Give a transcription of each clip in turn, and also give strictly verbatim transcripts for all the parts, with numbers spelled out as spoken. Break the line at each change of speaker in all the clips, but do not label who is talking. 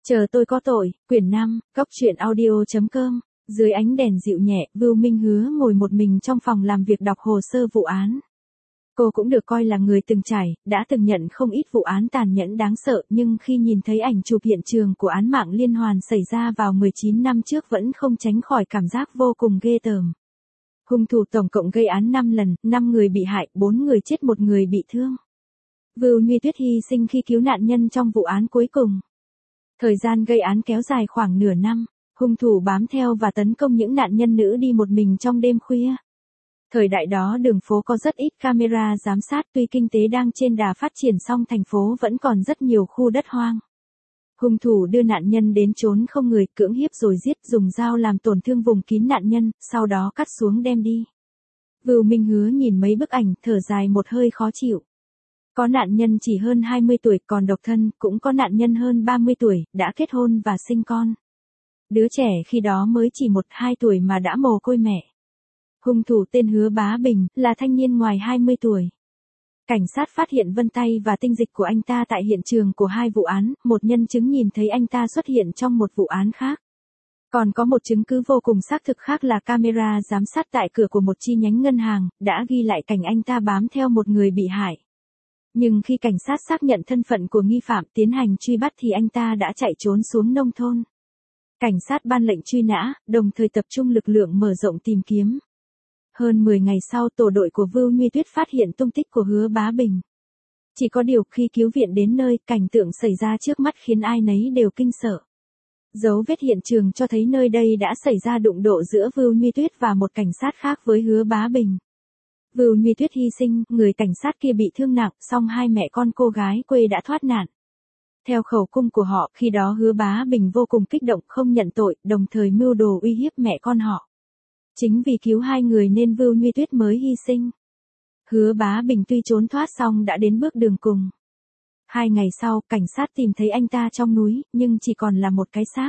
Chờ tôi có tội, quyển năm, góc truyện audio chấm com. Dưới ánh đèn dịu nhẹ, Vưu Minh Hứa ngồi một mình trong phòng làm việc đọc hồ sơ vụ án. Cô cũng được coi là người từng trải, đã từng nhận không ít vụ án tàn nhẫn đáng sợ, nhưng khi nhìn thấy ảnh chụp hiện trường của án mạng liên hoàn xảy ra vào mười chín năm trước vẫn không tránh khỏi cảm giác vô cùng ghê tởm. Hung thủ tổng cộng gây án năm lần, năm người bị hại, bốn người chết, một người bị thương. Vưu Như Tuyết hy sinh khi cứu nạn nhân trong vụ án cuối cùng. Thời gian gây án kéo dài khoảng nửa năm, hung thủ bám theo và tấn công những nạn nhân nữ đi một mình trong đêm khuya. Thời đại đó đường phố có rất ít camera giám sát, tuy kinh tế đang trên đà phát triển song thành phố vẫn còn rất nhiều khu đất hoang. Hung thủ đưa nạn nhân đến chốn không người, cưỡng hiếp rồi giết, dùng dao làm tổn thương vùng kín nạn nhân, sau đó cắt xuống đem đi. Vưu Minh Hứa nhìn mấy bức ảnh, thở dài một hơi khó chịu. Có nạn nhân chỉ hơn hai mươi tuổi còn độc thân, cũng có nạn nhân hơn ba mươi tuổi, đã kết hôn và sinh con. Đứa trẻ khi đó mới chỉ một hai tuổi mà đã mồ côi mẹ. Hung thủ tên Hứa Bá Bình, là thanh niên ngoài hai mươi tuổi. Cảnh sát phát hiện vân tay và tinh dịch của anh ta tại hiện trường của hai vụ án, một nhân chứng nhìn thấy anh ta xuất hiện trong một vụ án khác. Còn có một chứng cứ vô cùng xác thực khác là camera giám sát tại cửa của một chi nhánh ngân hàng, đã ghi lại cảnh anh ta bám theo một người bị hại. Nhưng khi cảnh sát xác nhận thân phận của nghi phạm tiến hành truy bắt thì anh ta đã chạy trốn xuống nông thôn. Cảnh sát ban lệnh truy nã, đồng thời tập trung lực lượng mở rộng tìm kiếm. Hơn mười ngày sau, tổ đội của Vưu Như Tuyết phát hiện tung tích của Hứa Bá Bình. Chỉ có điều khi cứu viện đến nơi, cảnh tượng xảy ra trước mắt khiến ai nấy đều kinh sợ. Dấu vết hiện trường cho thấy nơi đây đã xảy ra đụng độ giữa Vưu Như Tuyết và một cảnh sát khác với Hứa Bá Bình. Vưu Như Tuyết hy sinh, người cảnh sát kia bị thương nặng, song hai mẹ con cô gái quê đã thoát nạn. Theo khẩu cung của họ, khi đó Hứa Bá Bình vô cùng kích động, không nhận tội, đồng thời mưu đồ uy hiếp mẹ con họ. Chính vì cứu hai người nên Vưu Như Tuyết mới hy sinh. Hứa Bá Bình tuy trốn thoát song đã đến bước đường cùng. Hai ngày sau, cảnh sát tìm thấy anh ta trong núi, nhưng chỉ còn là một cái xác.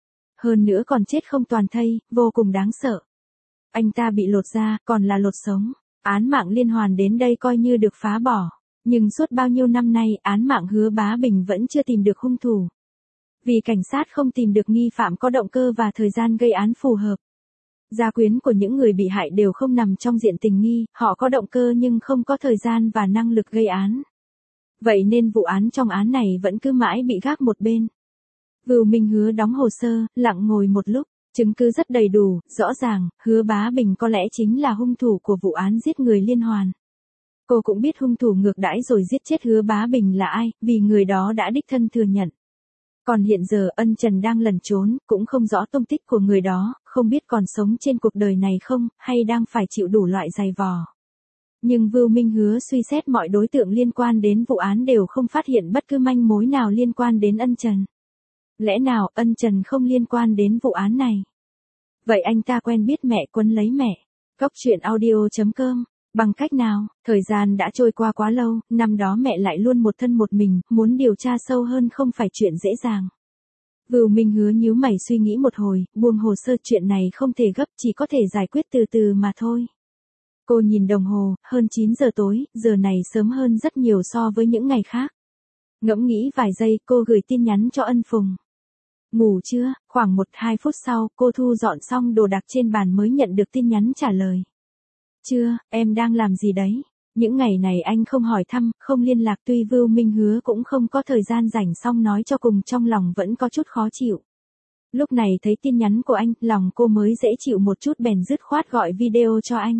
Hơn nữa còn chết không toàn thây, vô cùng đáng sợ. Anh ta bị lột da, còn là lột sống. Án mạng liên hoàn đến đây coi như được phá bỏ. Nhưng suốt bao nhiêu năm nay, án mạng Hứa Bá Bình vẫn chưa tìm được hung thủ. Vì cảnh sát không tìm được nghi phạm có động cơ và thời gian gây án phù hợp. Gia quyến của những người bị hại đều không nằm trong diện tình nghi, họ có động cơ nhưng không có thời gian và năng lực gây án. Vậy nên vụ án trong án này vẫn cứ mãi bị gác một bên. Vưu Minh Hứa đóng hồ sơ, lặng ngồi một lúc. Chứng cứ rất đầy đủ, rõ ràng, Hứa Bá Bình có lẽ chính là hung thủ của vụ án giết người liên hoàn. Cô cũng biết hung thủ ngược đãi rồi giết chết Hứa Bá Bình là ai, vì người đó đã đích thân thừa nhận. Còn hiện giờ Ân Trần đang lẩn trốn, cũng không rõ tung tích của người đó, không biết còn sống trên cuộc đời này không, hay đang phải chịu đủ loại dày vò. Nhưng Vưu Minh Hứa suy xét mọi đối tượng liên quan đến vụ án đều không phát hiện bất cứ manh mối nào liên quan đến Ân Trần. Lẽ nào Ân Trần không liên quan đến vụ án này? Vậy anh ta quen biết mẹ Quân lấy mẹ. Góc truyện audio chấm com. Bằng cách nào? Thời gian đã trôi qua quá lâu, năm đó mẹ lại luôn một thân một mình, muốn điều tra sâu hơn không phải chuyện dễ dàng. Vưu Minh Hứa nhíu mày suy nghĩ một hồi, buông hồ sơ, chuyện này không thể gấp, chỉ có thể giải quyết từ từ mà thôi. Cô nhìn đồng hồ, hơn chín giờ tối, giờ này sớm hơn rất nhiều so với những ngày khác. Ngẫm nghĩ vài giây, cô gửi tin nhắn cho Ân Phùng. Ngủ chưa? Khoảng một hai phút sau, cô thu dọn xong đồ đạc trên bàn mới nhận được tin nhắn trả lời. Chưa, em đang làm gì đấy? Những ngày này anh không hỏi thăm, không liên lạc, tuy Vưu Minh Hứa cũng không có thời gian rảnh, song nói cho cùng trong lòng vẫn có chút khó chịu. Lúc này thấy tin nhắn của anh, lòng cô mới dễ chịu một chút, bèn dứt khoát gọi video cho anh.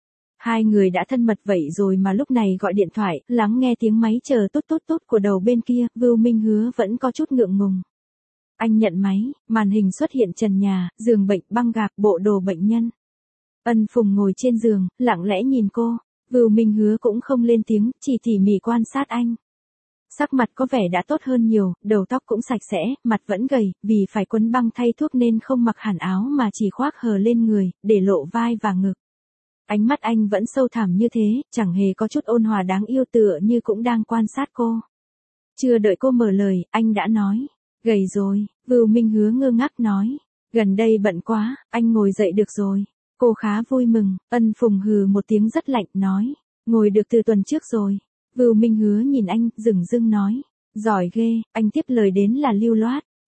Hai người đã thân mật vậy rồi mà lúc này gọi điện thoại, lắng nghe tiếng máy chờ tốt tốt tốt của đầu bên kia, Vưu Minh Hứa vẫn có chút ngượng ngùng. Anh nhận máy, màn hình xuất hiện trần nhà, giường bệnh, băng gạc, bộ đồ bệnh nhân. Ân Phùng ngồi trên giường, lặng lẽ nhìn cô. Vưu Minh Hứa cũng không lên tiếng, chỉ tỉ mỉ quan sát anh. Sắc mặt có vẻ đã tốt hơn nhiều, đầu tóc cũng sạch sẽ, mặt vẫn gầy, vì phải quấn băng thay thuốc nên không mặc hẳn áo mà chỉ khoác hờ lên người, để lộ vai và ngực. Ánh mắt anh vẫn sâu thẳm như thế, chẳng hề có chút ôn hòa đáng yêu, tựa như cũng đang quan sát cô. Chưa đợi cô mở lời, anh đã nói. Gầy rồi, Vưu Minh Hứa ngơ ngác nói. Gần đây bận quá, anh ngồi dậy được rồi. Cô khá vui mừng, Ân Phùng hừ một tiếng rất lạnh, nói. Ngồi được từ tuần trước rồi. Vưu Minh Hứa nhìn anh, dửng dưng nói. Giỏi ghê, anh tiếp lời đến là lưu loát.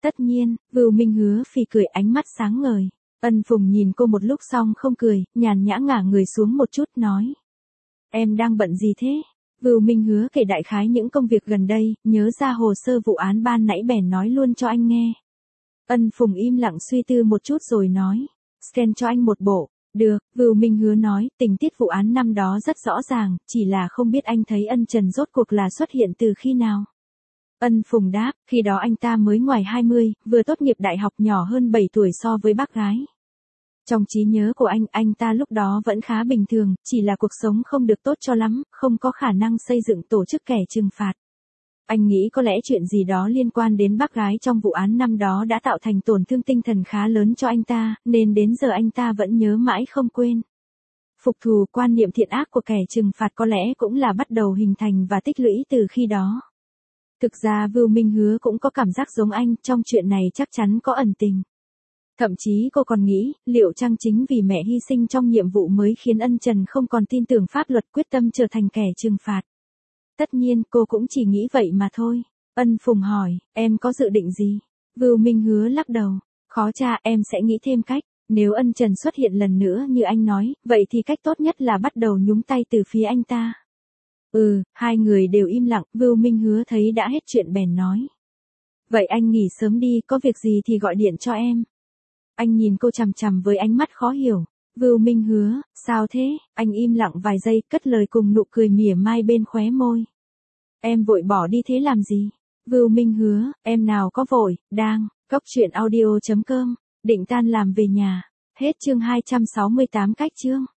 Tất nhiên, Vưu Minh Hứa phì cười ánh mắt sáng ngời. Ân Phùng nhìn cô một lúc xong không cười, nhàn nhã ngả người xuống một chút nói. Em đang bận gì thế? Vưu Minh Hứa kể đại khái những công việc gần đây, nhớ ra hồ sơ vụ án ban nãy bèn nói luôn cho anh nghe. Ân Phùng im lặng suy tư một chút rồi nói. Scan cho anh một bộ. Được, Vưu Minh Hứa nói, tình tiết vụ án năm đó rất rõ ràng, chỉ là không biết anh thấy ân Trần rốt cuộc là xuất hiện từ khi nào. Ân Phùng đáp, khi đó anh ta mới ngoài hai mươi, vừa tốt nghiệp đại học, nhỏ hơn bảy tuổi so với bác gái. Trong trí nhớ của anh, anh ta lúc đó vẫn khá bình thường, chỉ là cuộc sống không được tốt cho lắm, không có khả năng xây dựng tổ chức kẻ trừng phạt. Anh nghĩ có lẽ chuyện gì đó liên quan đến bác gái trong vụ án năm đó đã tạo thành tổn thương tinh thần khá lớn cho anh ta, nên đến giờ anh ta vẫn nhớ mãi không quên. Phục thù, quan niệm thiện ác của kẻ trừng phạt có lẽ cũng là bắt đầu hình thành và tích lũy từ khi đó. Thực ra Vưu Minh Hứa cũng có cảm giác giống anh, trong chuyện này chắc chắn có ẩn tình. Thậm chí cô còn nghĩ, liệu chăng chính vì mẹ hy sinh trong nhiệm vụ mới khiến ân Trần không còn tin tưởng pháp luật, quyết tâm trở thành kẻ trừng phạt. Tất nhiên, cô cũng chỉ nghĩ vậy mà thôi. Ân Phùng hỏi, em có dự định gì? Vưu Minh Hứa lắc đầu. Khó cha, em sẽ nghĩ thêm cách. Nếu ân Trần xuất hiện lần nữa như anh nói, vậy thì cách tốt nhất là bắt đầu nhúng tay từ phía anh ta. Ừ, hai người đều im lặng, Vưu Minh Hứa thấy đã hết chuyện bèn nói. Vậy anh nghỉ sớm đi, có việc gì thì gọi điện cho em. Anh nhìn cô chằm chằm với ánh mắt khó hiểu. Vưu Minh Hứa, sao thế? Anh im lặng vài giây, cất lời cùng nụ cười mỉa mai bên khóe môi. Em vội bỏ đi thế làm gì? Vưu Minh Hứa, em nào có vội, đang, cốc truyện audio chấm com, định tan làm về nhà. Hết chương hai trăm sáu mươi tám cách chương.